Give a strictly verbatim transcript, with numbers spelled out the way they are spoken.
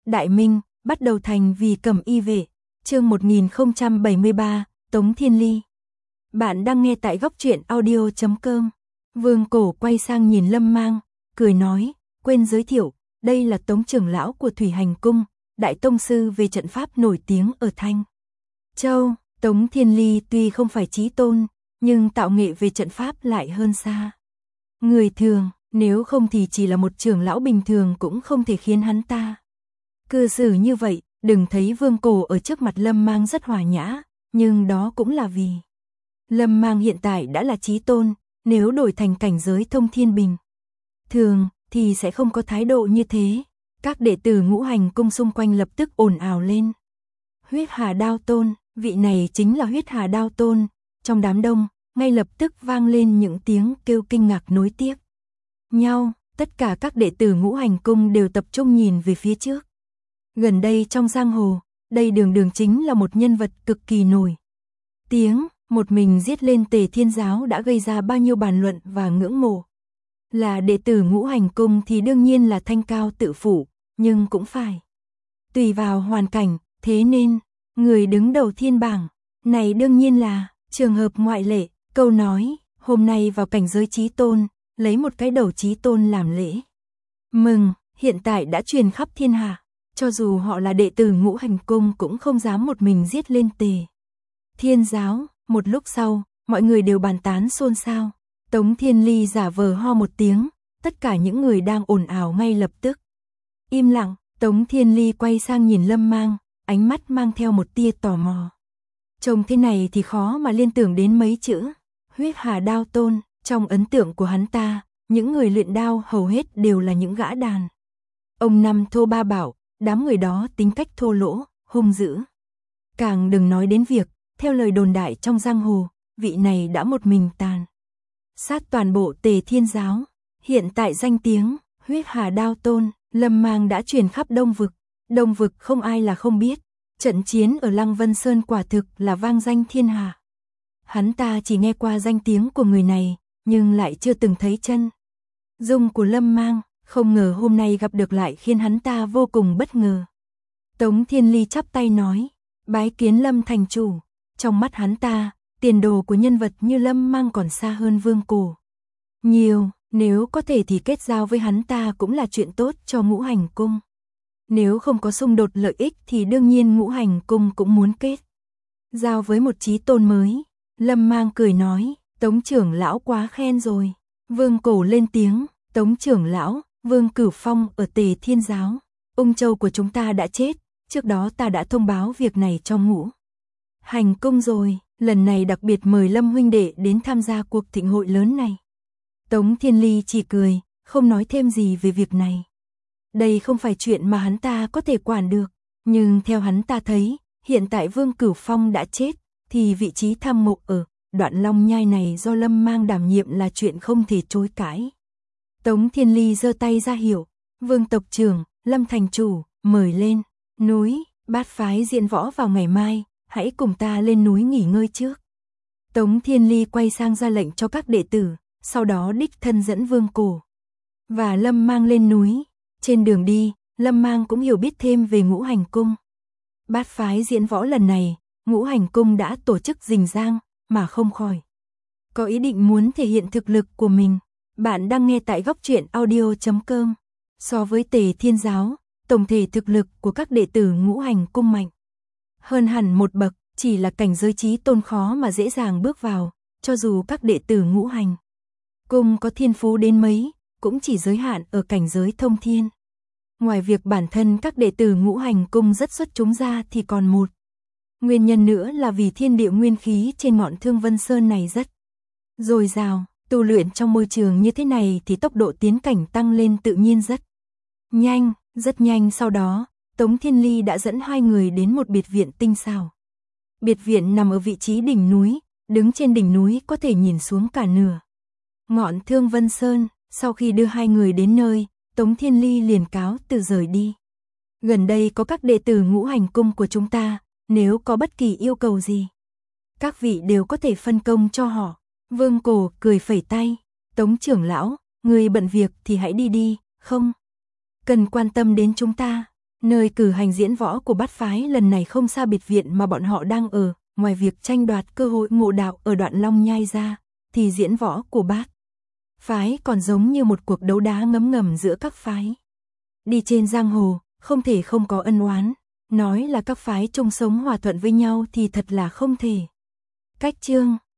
Đại Minh, bắt đầu thành vì Cẩm Y vệ, chương một nghìn không trăm bảy mươi ba, Tống Thiên Ly. Bạn đang nghe tại góc truyện audio chấm com. Vương Cổ quay sang nhìn Lâm Mang, cười nói, quên giới thiệu, đây là Tống trưởng lão của Thủy Hành Cung, đại tông sư về trận pháp nổi tiếng ở Thanh Châu. Tống Thiên Ly tuy không phải chí tôn, nhưng tạo nghệ về trận pháp lại hơn xa người thường, nếu không thì chỉ là một trưởng lão bình thường cũng không thể khiến hắn ta cư xử như vậy. Đừng thấy Vương Cổ ở trước mặt Lâm Mang rất hòa nhã, nhưng đó cũng là vì Lâm Mang hiện tại đã là chí tôn, nếu đổi thành cảnh giới thông thiên bình thường thì sẽ không có thái độ như thế. Các đệ tử Ngũ Hành Cung xung quanh lập tức ồn ào lên. Huyết Hà Đao Tôn, vị này chính là Huyết Hà Đao Tôn. Trong đám đông, ngay lập tức vang lên những tiếng kêu kinh ngạc nối tiếp nhau. Tất cả các đệ tử Ngũ Hành Cung đều tập trung nhìn về phía trước. Gần đây trong giang hồ, đây đường đường chính là một nhân vật cực kỳ nổi tiếng. Một mình giết lên Tề Thiên Giáo đã gây ra bao nhiêu bàn luận và ngưỡng mộ. Là đệ tử Ngũ Hành Cung thì đương nhiên là thanh cao tự phụ, nhưng cũng phải tùy vào hoàn cảnh, thế nên người đứng đầu thiên bảng này đương nhiên là trường hợp ngoại lệ. Câu nói, hôm nay vào cảnh giới chí tôn, lấy một cái đầu chí tôn làm lễ mừng, hiện tại đã truyền khắp thiên hạ. Cho dù họ là đệ tử Ngũ Hành Cung cũng không dám một mình giết lên Tề Thiên Giáo. Một lúc sau, mọi người đều bàn tán xôn xao. Tống Thiên Ly giả vờ ho một tiếng, tất cả những người đang ồn ào ngay lập tức im lặng. Tống Thiên Ly quay sang nhìn Lâm Mang, ánh mắt mang theo một tia tò mò. Trông thế này thì khó mà liên tưởng đến mấy chữ Huyết Hà Đao Tôn. Trong ấn tượng của hắn ta, những người luyện đao hầu hết đều là những gã đàn ông năm thô ba bảo, đám người đó tính cách thô lỗ, hung dữ. Càng đừng nói đến việc, theo lời đồn đại trong giang hồ, vị này đã một mình tàn sát toàn bộ Tề Thiên Giáo. Hiện tại danh tiếng Huyết Hà Đao Tôn, Lâm Mang đã truyền khắp Đông Vực. Đông Vực không ai là không biết, trận chiến ở Lăng Vân Sơn quả thực là vang danh thiên hạ. Hắn ta chỉ nghe qua danh tiếng của người này, nhưng lại chưa từng thấy chân dung của Lâm Mang, không ngờ hôm nay gặp được lại khiến hắn ta vô cùng bất ngờ. Tống Thiên Ly chắp tay nói, bái kiến Lâm thành chủ. Trong mắt hắn ta, tiền đồ của nhân vật như Lâm Mang còn xa hơn Vương Cổ nhiều, nếu có thể thì kết giao với hắn ta cũng là chuyện tốt cho Ngũ Hành Cung. Nếu không có xung đột lợi ích thì đương nhiên Ngũ Hành Cung cũng muốn kết giao với một chí tôn mới. Lâm Mang cười nói, Tống trưởng lão quá khen rồi. Vương Cổ lên tiếng, Tống trưởng lão, Vương Cửu Phong ở Tề Thiên Giáo, Ung Châu của chúng ta đã chết, trước đó ta đã thông báo việc này cho Ngũ Hành Cung rồi, lần này đặc biệt mời Lâm huynh đệ đến tham gia cuộc thịnh hội lớn này. Tống Thiên Ly chỉ cười, không nói thêm gì về việc này. Đây không phải chuyện mà hắn ta có thể quản được, nhưng theo hắn ta thấy, hiện tại Vương Cửu Phong đã chết, thì vị trí tham mộ ở Đoạn Long Nhai này do Lâm Mang đảm nhiệm là chuyện không thể chối cãi. Tống Thiên Ly giơ tay ra hiệu, Vương tộc trưởng, Lâm thành chủ, mời lên núi, bát phái diễn võ vào ngày mai, hãy cùng ta lên núi nghỉ ngơi trước. Tống Thiên Ly quay sang ra lệnh cho các đệ tử, sau đó đích thân dẫn Vương Cổ và Lâm Mang lên núi. Trên đường đi, Lâm Mang cũng hiểu biết thêm về Ngũ Hành Cung. Bát phái diễn võ lần này, Ngũ Hành Cung đã tổ chức rình rang, mà không khỏi có ý định muốn thể hiện thực lực của mình. Bạn đang nghe tại góc truyện audio chấm com. So với Tề Thiên Giáo, tổng thể thực lực của các đệ tử Ngũ Hành Cung mạnh hơn hẳn một bậc, chỉ là cảnh giới chí tôn khó mà dễ dàng bước vào, cho dù các đệ tử Ngũ Hành Cung có thiên phú đến mấy, cũng chỉ giới hạn ở cảnh giới thông thiên. Ngoài việc bản thân các đệ tử Ngũ Hành Cung rất xuất chúng ra thì còn một nguyên nhân nữa là vì thiên địa nguyên khí trên ngọn Thương Vân Sơn này rất dồi dào, tu luyện trong môi trường như thế này thì tốc độ tiến cảnh tăng lên tự nhiên rất nhanh, rất nhanh. Sau đó, Tống Thiên Ly đã dẫn hai người đến một biệt viện tinh xảo. Biệt viện nằm ở vị trí đỉnh núi, đứng trên đỉnh núi có thể nhìn xuống cả nửa ngọn Thương Vân Sơn. Sau khi đưa hai người đến nơi, Tống Thiên Ly liền cáo từ rời đi. Gần đây có các đệ tử Ngũ Hành Cung của chúng ta, nếu có bất kỳ yêu cầu gì, các vị đều có thể phân công cho họ. Vương Cổ cười phẩy tay, Tống trưởng lão, người bận việc thì hãy đi đi, không cần quan tâm đến chúng ta. Nơi cử hành diễn võ của bát phái lần này không xa biệt viện mà bọn họ đang ở, ngoài việc tranh đoạt cơ hội ngộ đạo ở đoạn Long Nhai ra, thì diễn võ của bát phái còn giống như một cuộc đấu đá ngấm ngầm giữa các phái. Đi trên giang hồ, không thể không có ân oán, nói là các phái chung sống hòa thuận với nhau thì thật là không thể. Cách chương